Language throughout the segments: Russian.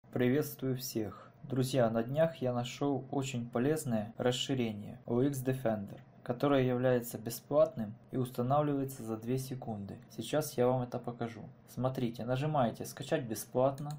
Приветствую всех! Друзья, на днях я нашел очень полезное расширение OX Defender, которое является бесплатным и устанавливается за 2 секунды. Сейчас я вам это покажу. Смотрите, нажимаете «Скачать бесплатно».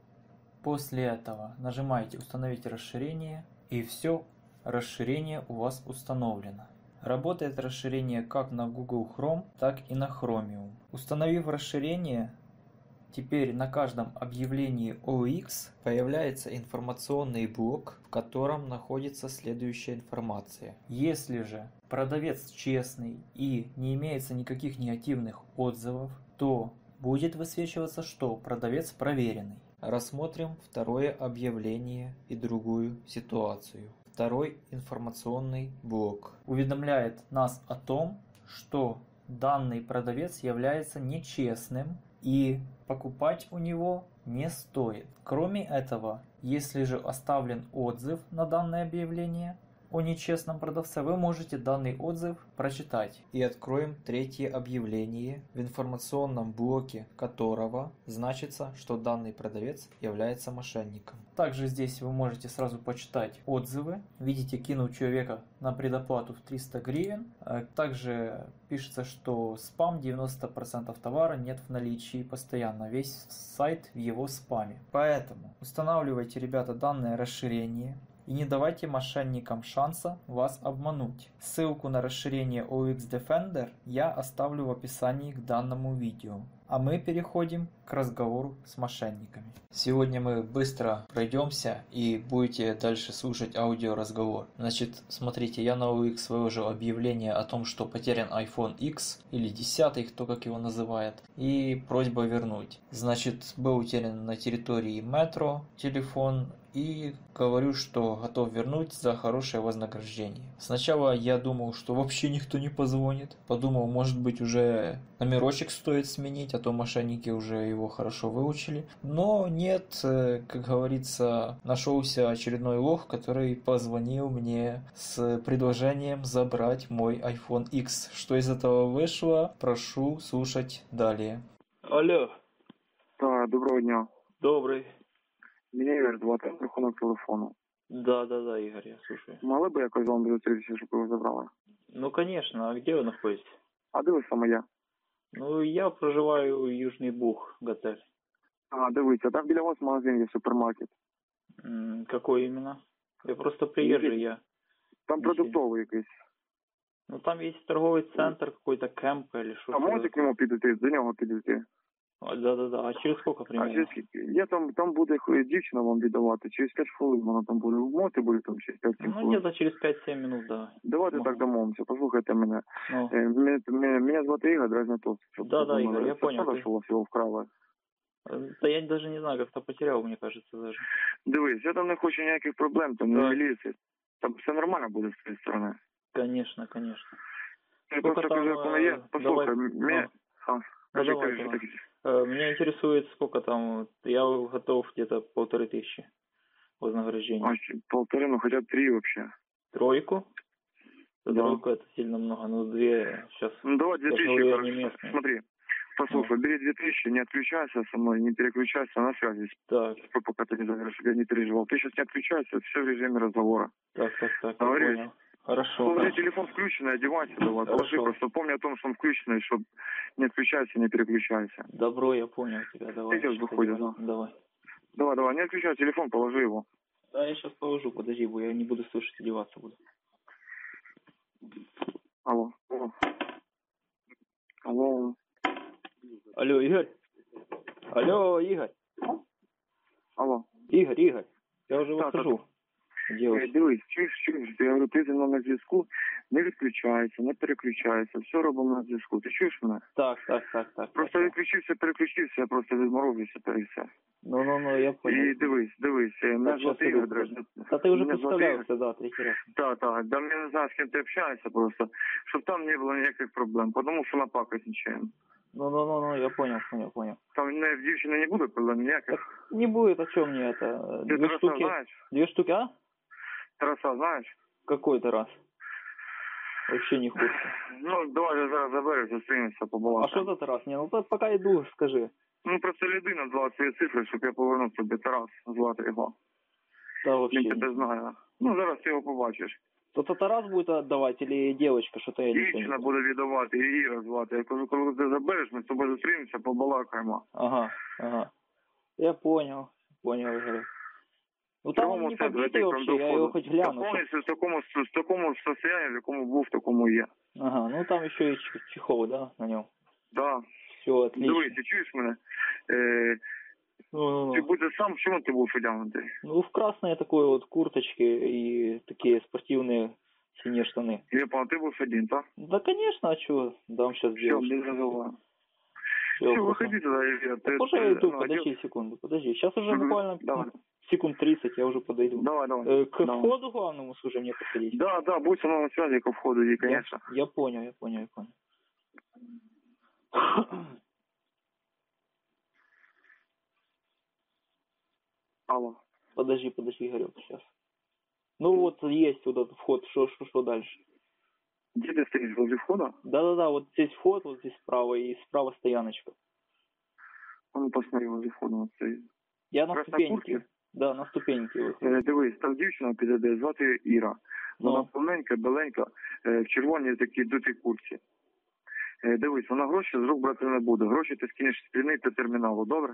После этого нажимаете «Установить расширение» и все, расширение у вас установлено. Работает расширение как на Google Chrome, так и на Chromium. Установив расширение, теперь на каждом объявлении OX появляется информационный блок, в котором находится следующая информация. Если же продавец честный и не имеется никаких негативных отзывов, то будет высвечиваться, что продавец проверенный. Рассмотрим второе объявление и другую ситуацию. Второй информационный блок уведомляет нас о том, что данный продавец является нечестным и покупать у него не стоит. Кроме этого, если же оставлен отзыв на данное объявление о нечестном продавце, вы можете данный отзыв прочитать. И откроем третье объявление, в информационном блоке которого значится, что данный продавец является мошенником. Также здесь вы можете сразу почитать отзывы. Видите, кинул человека на предоплату в 300 гривен. Также пишется, что спам, 90% товара нет в наличии постоянно. Весь сайт в его спаме. Поэтому устанавливайте, ребята, данное расширение. И не давайте мошенникам шанса вас обмануть. Ссылку на расширение OX Defender я оставлю в описании к данному видео. А мы переходим к разговору с мошенниками. Сегодня мы быстро пройдемся и будете дальше слушать аудиоразговор. Значит, смотрите, я на OX выложил объявление о том, что потерян iPhone X или 10, кто как его называет, и просьба вернуть. Значит, был утерян на территории метро телефон, и говорю, что готов вернуть за хорошее вознаграждение. Сначала я думал, что вообще никто не позвонит. Подумал, может быть, уже номерочек стоит сменить, а то мошенники уже его хорошо выучили. Но нет, как говорится, нашелся очередной лох, который позвонил мне с предложением забрать мой iPhone X. Что из этого вышло, прошу слушать далее. Алло. Так, доброго дня. Добрый. Меня Ігор звати, рахунок телефону. Да, Игорь, я слушаю. Могли б якось з вами зустрітися, щоб ви його забрали? Ну, конечно. А где вы находитесь? А де ви саме є? Ну, я проживаю в Южный Буг, готель. А, дивіться, там біля вас магазин є, супермаркет. Какой именно? Я просто приезжий, я. Там продуктовий якийсь. Ну, там есть торговый центр, какой-то кемп или что-то. А можете к нему підійти, до нього підійти? Да. А через сколько примерно? А через скільки? Я там буде дівчина вам віддавати, через 5 хвилин вона там буде. Можете буде там через 5 хвилин? Ну, где-то через 5-7 минут, да. Давайте так домовимося, послухайте мене. Ну. Мене звати Ігор, Дразнятов. Да, Игорь, я понял. Це що у вас його вкрали? Да я даже не знаю, как-то потерял, мне кажется, даже. Дивись, я там не хочу ніяких проблем, там не міліції. Там все нормально буде з цієї сторони. Конечно. Я просто кажу, як воно є. Послухай, меня интересует, сколько там, я готов где-то 1500 вознаграждения. 1,5, ну хотя бы 3 вообще. Тройку? Да. Тройку это сильно много, ну 2 сейчас. Ну давай 2000, короче. Смотри, послушай, Ну. бери 2000, не отключайся со мной, не переключайся на связи. Так. Пока ты не завершишь, чтобы я не переживал. Ты сейчас не отключайся, все в режиме разговора. Так, я Говоришь? понял. Хорошо. У меня телефон включенный, одевайся, давай, положи, просто помни о том, что он включенный, чтобы не отключайся, не переключайся. Добро, я понял тебя, давай. Сейчас выходишь, да? Давай, не отключай телефон, положи его. Да, я сейчас положу, подожди, я не буду слышать, одеваться буду. Алло. Алло, Игорь. Алло, Игорь. Алло. Игорь, я уже выхожу. Дивись, чуєш, я говорю, ти зі мною на зв'язку, не відключайся, не переключайся, все робимо на зв'язку. Ти чуєш мене? Так. Просто переключився, я просто відморозився, та і все. Ну, я понял. І дивись, мене звати Ігор Дразнятов. Та ти вже представлявся, да, третій раз. Так, да я не знаю, з ким ти общаєшся просто, щоб там не було ніяких проблем, тому що напакосничаємо. Ну, я понял. Там в дівчини не буде проблем ніяких? Так не будет, а что мне это? Ты Тараса знаешь? 2 штуки, а? Тараса знаешь? Какой Тарас? Вообще не в курсе. Ну, давай я зараз заберу, зустрінемося по балансу. А что за Тарас? Не, ну пока иду, скажи. Ну, просто людина назвала свої цифри, щоб я повернув тобі. Тарас, звати його. Да, Він вообще. тебе знає. Ну, зараз ти його побачиш. То Тарас будет отдавать или девочка, что-то я не Дівчина понял. буде віддавати, і Іра звати. Я кажу, коли ти забереш, ми з тобою зустрінемося, побалакаємо. Ага. Я понял, Игорь. Ну там он не побитый вообще, я его хоть гляну. Повністю в такому состоянии, в якому був, в такому є. Ага, ну там еще и чехол, да, на нем. Да. Все, отлично. Дивись, ти чуєш мене? Ну. Ти будеш сам, в чому ти будеш одягнутий? Ну, в красной такой вот курточке и такие спортивные синие штаны. Я понял, ти будеш один, так? Да, конечно, а что? Дам сейчас Все, девушке. не забуваю. Все, Все, выходи тогда, Илья. Уже я иду, подожди секунду, подожди. Сейчас уже буквально Давай. секунд 30, я уже подойду. Давай. К Давай. входу главному уже мне подходить? Да, будь со мной на связи ко входу, и, конечно. Я понял. Алло. Подожди, Игорек, сейчас. Ну вот есть вот этот вход, что дальше? Где ты стоишь, возле входа? Да, вот здесь вход, вот здесь справа, и справа стояночка. А ну посмотри, возле входа он стоит. Я на Красна ступеньке. куртка? Да, на ступеньке выхожу. Дивись, там дівчина підійде, звати її Іра. Вона Ну. повненька, беленька, в червоній такій дутій куртці. Дивись, вона гроші з рук брати не буде. Гроші ти скинеш з спини до терміналу, добре?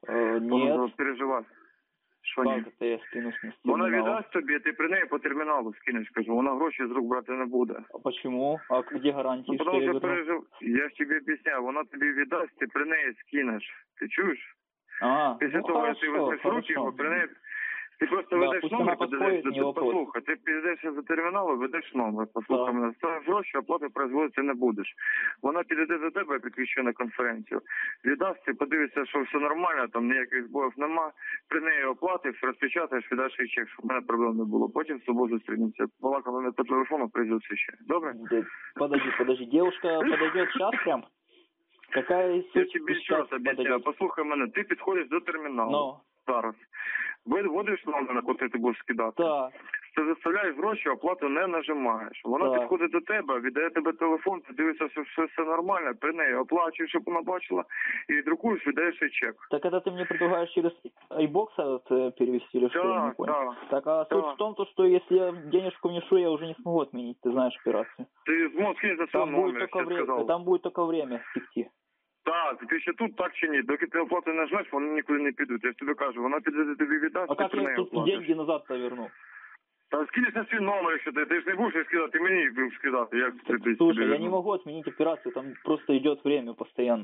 Нет. Переживай. Що ні? Как это я скину с Вона терминала? віддасть тобі, ти при неї по терміналу скинеш, кажу. Вона гроші з рук брати не буде. А почему? А где гарантии, Ну, что тому я що верну? я ж тобі об'ясняю, вона тобі віддасть, ти при неї скинеш. Ти чуєш? Після ну того, як ти хорошо, візьмеш в руки його, при неї... Ти просто Да, ведеш пусть номер, вона підходить, не вопрос. послухай, ти підійдеш за терміналу, ведеш номер, послухай Так. мене. Ставиш гроші, оплати производити не будеш. Вона підійде до тебе, я підключу на конференцію. Віддасть, ти подивишся, що все нормально, там ніяких збоїв нема. При неї оплатиш, розпечатаєш, віддаш їй чек, щоб в мене проблем не було. Потім з тобою зустрінемося. Балакали не по телефону, прийдуть ще. Добре? Подожди. Девушка подойдет сейчас прям? Какая Я суть тобі сейчас ще раз об'ясняю. подойдет? Послухай мене, ти підходиш до терміналу. Ну, Зараз. Вводиш номер, на який ти будеш скидати. так. Ти заставляєш гроші, оплату не нажимаєш. Вона Так. підходить до тебе, віддає тебе телефон, ти дивишся, що все нормально, при неї оплачуєш, щоб вона бачила, і друкуєш, віддаєш їй чек. Так это ты мне предлагаешь через iBox перевести или что? Я не понял. Да. Так, а суть в том, что если я денежку внесу, я уже не смогу отменить, ты знаешь операцию. Ти зможеш скинути свій Там будет номер, только я время, сказав. там будет только время стекти. Так, ти ще тут, так чи ні. Доки ти оплату не нажмеш, вони нікуди не підуть. Я ж тобі кажу, вона піде тобі віддасть, А ти как при я неї тут оплатиш. деньги назад-то верну? Та скинеш на свій номер, якщо ти ж не будеш скидати, ти мені будеш скидати. Як ти Слушай, я не могу отменить операцию, там просто идет время постоянно.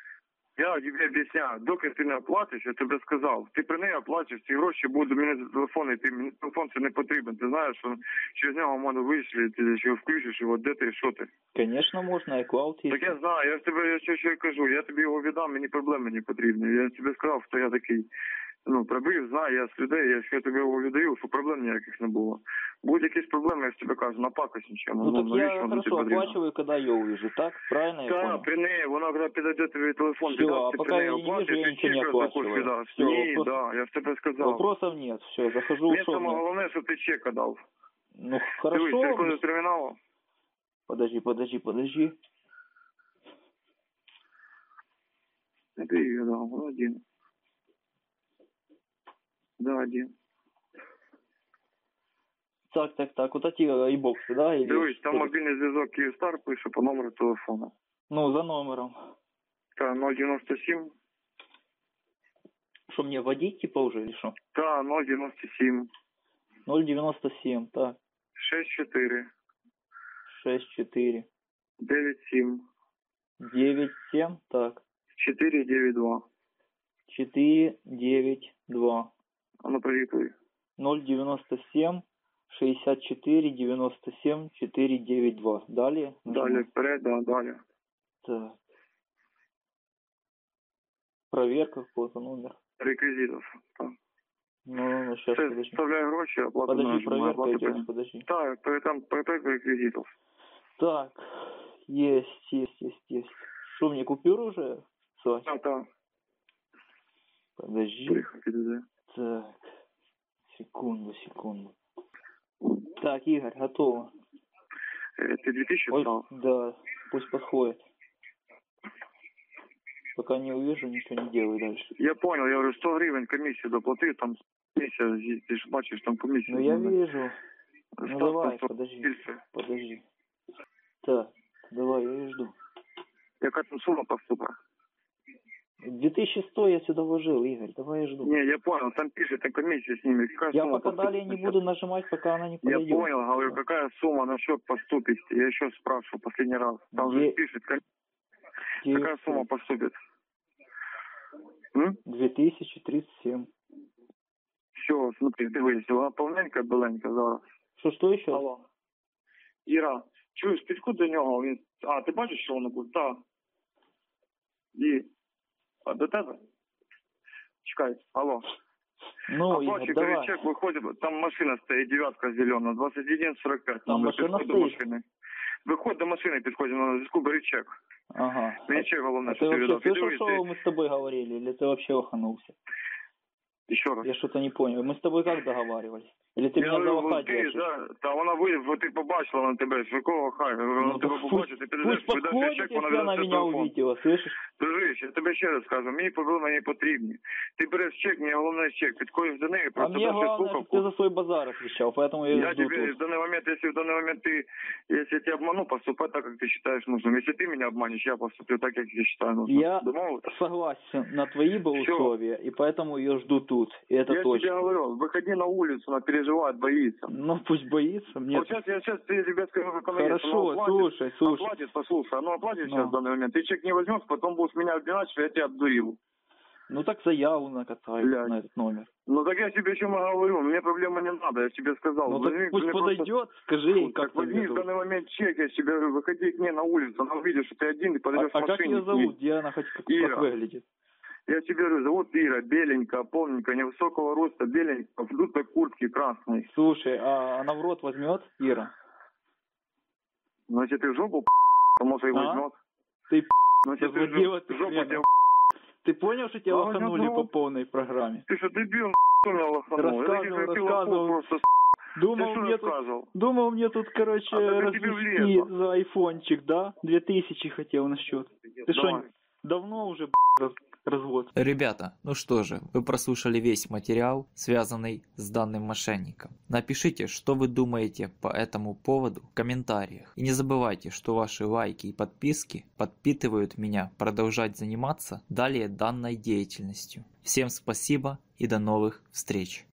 Я тобі об'ясняю, доки ти не оплатиш, я тобі сказав, ти при неї оплачеш, ці гроші будуть до мене за телефон, і ти мені телефон це не потрібен. Ти знаєш, що через нього можна вийшли, ти його включиш, його де ти, і що ти. Конечно, можно, iCloud есть. Так я знаю, я ж тебе, я що кажу, я тобі його віддам, мені проблеми не потрібні. Я тобі сказав, що я такий, пробив, знаю, я з людей, я тобі його віддаю, щоб проблем ніяких не було. Будь якісь проблеми, я ж тобі кажу, напакось нічого. Ну так навіщо я воно хорошо тобі потрібно? оплачиваю, когда я увижу, так? Правильно я Так, понял? при неї, вона коли підійде тобі телефон, Всё, віддасть, а ти пока при неї я не оплатиш, вижу, я і нічого не чек також оплачиваю. віддаш. Всё, Ні, вопрос- да, я ж тебе сказав. Вопросов нет, все, захожу, Мені ушел. саме головне, щоб ти чека дав. Ну Дивись, хорошо. ти коли з терміналу. Подожди. Ти її дав, один. Да, один. Так, вот эти iBox, да? Или Дивись, там что? мобільний зв'язок Київстар пише по номеру телефону. Ну, за номером. Та 097. Что, мне вводить, типа, уже, или что? Та 097. 097, так. 64. 64. 97. 97, так. 492. 492. А ну привітуй. 097 64 97 492. Далее? Далі вперед, да, далі. Так. Проверка какого-то номера. Реквізитів. Так. Ну, сейчас, Це подожди. вставляє гроші, оплата Подожди, нажимає, проверка оплата идет, прийняла. подожди. Так, там проверка реквізитів. Так, есть. Что, мне купюру уже? Слать? Так. Подожди. Приїхав, підійде. Так, секунду. Так, Игорь, готово. Ти 2000 Ой, став? да, пусть подходит. Пока не увижу, ничего не делаю дальше. Я понял, я говорю, 100 гривен комиссию доплати, там комиссия, ты же бачишь, там комиссия. Ну я вижу. Ну Став давай, там подожди. Так, давай, я и жду. Яка там сума поступа? 2100 я сюда вложил, Игорь, давай я жду. Не, я понял, там пишет, там комиссия с ними. Какая Я сумма пока далее не буду нажимать, пока она не подойдет. Я понял, говорю, какая сумма на счет поступит? Я еще спрашивал последний раз. Там же пишет, какая сумма поступит? 2037. Все, смотри, ты выяснил, вона повненька, біленька зараз. Что еще? Алло. Іра, чуєш, підходь до нього, він... А, ти бачиш, що воно буде? Так. І... А до тебе? Чекай, алло. Ну, Игорь, давай. Чек виходить, там машина стоїть, 9-ка зелена, 21:45. Там машина стоїть? Виходь до машини, підходь, на зв'язку, бери чек. Ага. Мені чек головне, ты що ти вообще віддав. слышал, что мы с тобой говорили, или ты вообще лоханулся? Еще раз. Я что-то не понял. Мы с тобой как договаривались? Или ты меня за лоха держишь? Да, та вона вийде, ти побачила на тебе, з якого хай, вона тебе побачить, ти підеш, подходит, чек, если она меня увидела, слышишь? Дружище, я тебе ще раз кажу, мені проблеми не потрібні. Ти береш чек, мені головне чек, підходиш до неї, А просто мне даєш главное, слухавку. чтобы ты за свой базар отвечал, поэтому я Я жду тебе тут. в данный момент, если в данный момент если я тебя обману, поступай так, как ты считаешь нужным. Если ты меня обманешь, я поступлю так, как я считаю нужным. Я Домовились? согласен на твои бы Всё. условия, и поэтому ее жду тут. И это Я точно. тебе говорю, выходи на улицу, она переживает, боится. Ну, пусть боится. Мне... Вот сейчас ты тебе скажу, как она есть. Хорошо, Она слушай. оплатит, послушай, она оплатит Ну. сейчас в данный момент. Ты чек не возьмешь, потом будешь меня обвинять, что я тебя обдурил. Ну, так заяву накатай Блядь. на этот номер. Ну так я тебе еще говорю, мне проблемы не надо, я тебе сказал. Ну, так Возьми, пусть мне подойдет, просто- скажи ей, Так как там возьми в зовут. данный момент чек, я тебе говорю, выходи к ней на улицу, она увидит, что ты один, и подойдешь А к как машине. ее с ней. зовут? Где она хоть как Ира. выглядит? Я тебе говорю, зовут Ира, беленькая, полненькая, невысокого роста, беленькая, в дутой куртке красной. Слушай, а она в рот возьмет, Ира? Значит, ты в жопу, то может и А? возьмет. Ты Значит, ты разводила в ты жопу хрена. тебе... Ты понял, что тебя А, лоханули ну, по полной программе? Ты что, дебил, кто меня лоханул? Рассказывал. Просто, Думал, ты что мне тут, рассказывал? думал, мне тут, короче, А так тебе развести влезло. за айфончик, да? 2000 хотел на счет. Ты Давай. что, давно уже развод? Ребята, ну что же, вы прослушали весь материал, связанный с данным мошенником. Напишите, что вы думаете по этому поводу в комментариях. И не забывайте, что ваши лайки и подписки подпитывают меня продолжать заниматься далее данной деятельностью. Всем спасибо и до новых встреч!